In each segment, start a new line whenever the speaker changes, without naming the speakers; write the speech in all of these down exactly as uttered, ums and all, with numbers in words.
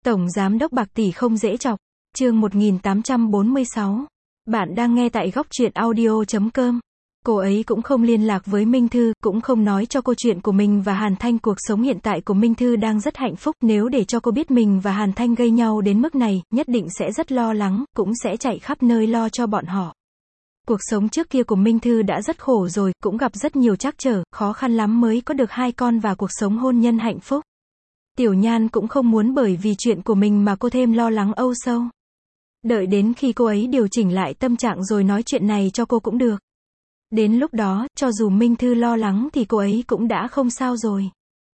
Tổng Giám đốc bạc tỷ không dễ chọc. Chương một nghìn tám trăm bốn mươi sáu. Bạn đang nghe tại góc truyện audio chấm com. Cô ấy cũng không liên lạc với Minh Thư, cũng không nói cho cô chuyện của mình và Hàn Thanh. Cuộc sống hiện tại của Minh Thư đang rất hạnh phúc, nếu để cho cô biết mình và Hàn Thanh gây nhau đến mức này, nhất định sẽ rất lo lắng, cũng sẽ chạy khắp nơi lo cho bọn họ. Cuộc sống trước kia của Minh Thư đã rất khổ rồi, cũng gặp rất nhiều trắc trở, khó khăn lắm mới có được hai con và cuộc sống hôn nhân hạnh phúc. Tiểu Nhan cũng không muốn bởi vì chuyện của mình mà cô thêm lo lắng âu sâu. Đợi đến khi cô ấy điều chỉnh lại tâm trạng rồi nói chuyện này cho cô cũng được. Đến lúc đó, cho dù Minh Thư lo lắng thì cô ấy cũng đã không sao rồi.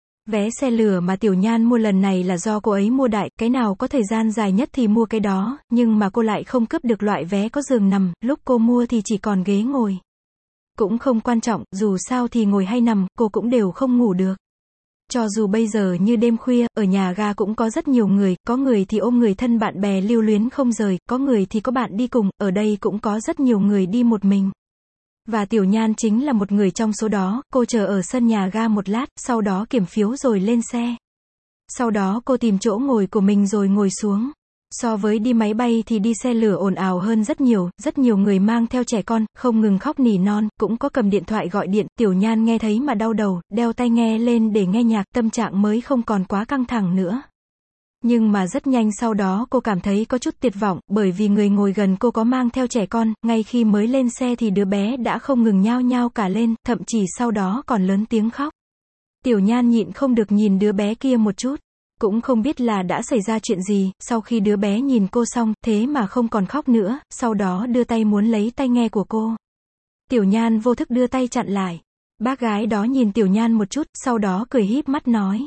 Vé xe lửa mà Tiểu Nhan mua lần này là do cô ấy mua đại, cái nào có thời gian dài nhất thì mua cái đó, nhưng mà cô lại không cướp được loại vé có giường nằm, lúc cô mua thì chỉ còn ghế ngồi. Cũng không quan trọng, dù sao thì ngồi hay nằm, cô cũng đều không ngủ được. Cho dù bây giờ như đêm khuya, ở nhà ga cũng có rất nhiều người, có người thì ôm người thân bạn bè lưu luyến không rời, có người thì có bạn đi cùng, ở đây cũng có rất nhiều người đi một mình. Và Tiểu Nhan chính là một người trong số đó. Cô chờ ở sân nhà ga một lát, sau đó kiểm phiếu rồi lên xe. Sau đó cô tìm chỗ ngồi của mình rồi ngồi xuống. So với đi máy bay thì đi xe lửa ồn ào hơn rất nhiều, rất nhiều người mang theo trẻ con, không ngừng khóc nỉ non, cũng có cầm điện thoại gọi điện. Tiểu Nhan nghe thấy mà đau đầu, đeo tai nghe lên để nghe nhạc, tâm trạng mới không còn quá căng thẳng nữa. Nhưng mà rất nhanh sau đó cô cảm thấy có chút tuyệt vọng, bởi vì người ngồi gần cô có mang theo trẻ con, ngay khi mới lên xe thì đứa bé đã không ngừng nhao nhao cả lên, thậm chí sau đó còn lớn tiếng khóc. Tiểu Nhan nhịn không được nhìn đứa bé kia một chút, cũng không biết là đã xảy ra chuyện gì, sau khi đứa bé nhìn cô xong, thế mà không còn khóc nữa, sau đó đưa tay muốn lấy tai nghe của cô. Tiểu Nhan vô thức đưa tay chặn lại. Bác gái đó nhìn Tiểu Nhan một chút, sau đó cười híp mắt nói.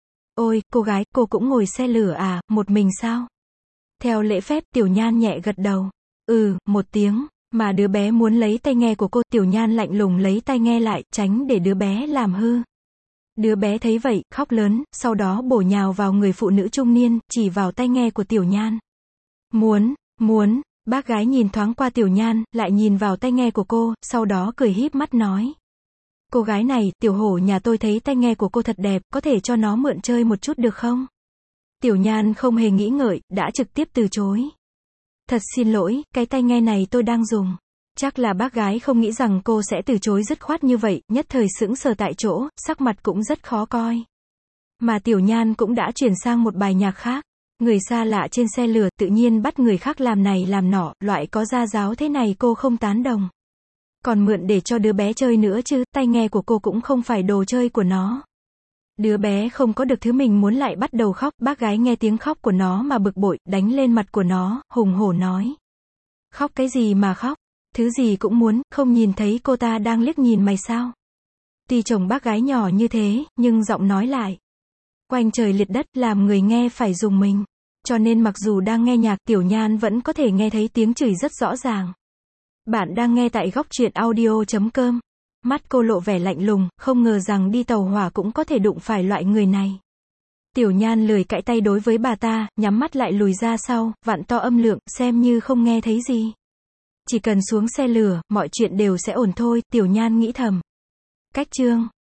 Ôi, cô gái, cô cũng ngồi xe lửa à, một mình sao? Theo lễ phép, Tiểu Nhan nhẹ gật đầu. Ừ, một tiếng, mà đứa bé muốn lấy tai nghe của cô, Tiểu Nhan lạnh lùng lấy tai nghe lại, tránh để đứa bé làm hư. Đứa bé thấy vậy, khóc lớn, sau đó bổ nhào vào người phụ nữ trung niên, chỉ vào tai nghe của Tiểu Nhan. Muốn, muốn, bác gái nhìn thoáng qua Tiểu Nhan, lại nhìn vào tai nghe của cô, sau đó cười híp mắt nói. Cô gái này, Tiểu Hổ nhà tôi thấy tai nghe của cô thật đẹp, có thể cho nó mượn chơi một chút được không? Tiểu Nhan không hề nghĩ ngợi, đã trực tiếp từ chối. Thật xin lỗi, cái tai nghe này tôi đang dùng. Chắc là bác gái không nghĩ rằng cô sẽ từ chối dứt khoát như vậy, nhất thời sững sờ tại chỗ, sắc mặt cũng rất khó coi. Mà Tiểu Nhan cũng đã chuyển sang một bài nhạc khác. Người xa lạ trên xe lửa, tự nhiên bắt người khác làm này làm nọ, loại có gia giáo thế này cô không tán đồng. Còn mượn để cho đứa bé chơi nữa chứ, tai nghe của cô cũng không phải đồ chơi của nó. Đứa bé không có được thứ mình muốn lại bắt đầu khóc, bác gái nghe tiếng khóc của nó mà bực bội, đánh lên mặt của nó, hùng hổ nói. Khóc cái gì mà khóc, thứ gì cũng muốn, không nhìn thấy cô ta đang liếc nhìn mày sao? Tuy chồng bác gái nhỏ như thế, nhưng giọng nói lại. Quanh trời liệt đất, làm người nghe phải dùng mình. Cho nên mặc dù đang nghe nhạc, Tiểu Nhan vẫn có thể nghe thấy tiếng chửi rất rõ ràng. Bạn đang nghe tại góc truyện audio chấm com. Mắt cô lộ vẻ lạnh lùng, không ngờ rằng đi tàu hỏa cũng có thể đụng phải loại người này. Tiểu Nhan lười cãi tay đối với bà ta, nhắm mắt lại lùi ra sau, vặn to âm lượng, xem như không nghe thấy gì. Chỉ cần xuống xe lửa, mọi chuyện đều sẽ ổn thôi, Tiểu Nhan nghĩ thầm. Cách chương